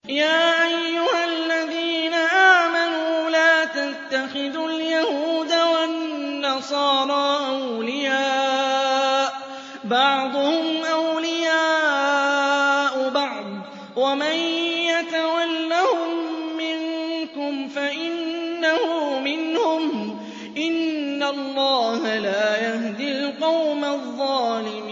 يَا أَيُّهَا الَّذِينَ آمَنُوا لَا تَتَّخِذُوا الْيَهُودَ وَالنَّصَارَىٰ أَوْلِيَاءَ ۘ بَعْضُهُمْ أَوْلِيَاءُ بَعْضٍ ۚ وَمَن يَتَوَلَّهُم مِّنكُمْ فَإِنَّهُ مِنْهُمْ ۗ إِنَّ اللَّهَ لَا يَهْدِي الْقَوْمَ الظَّالِمِينَ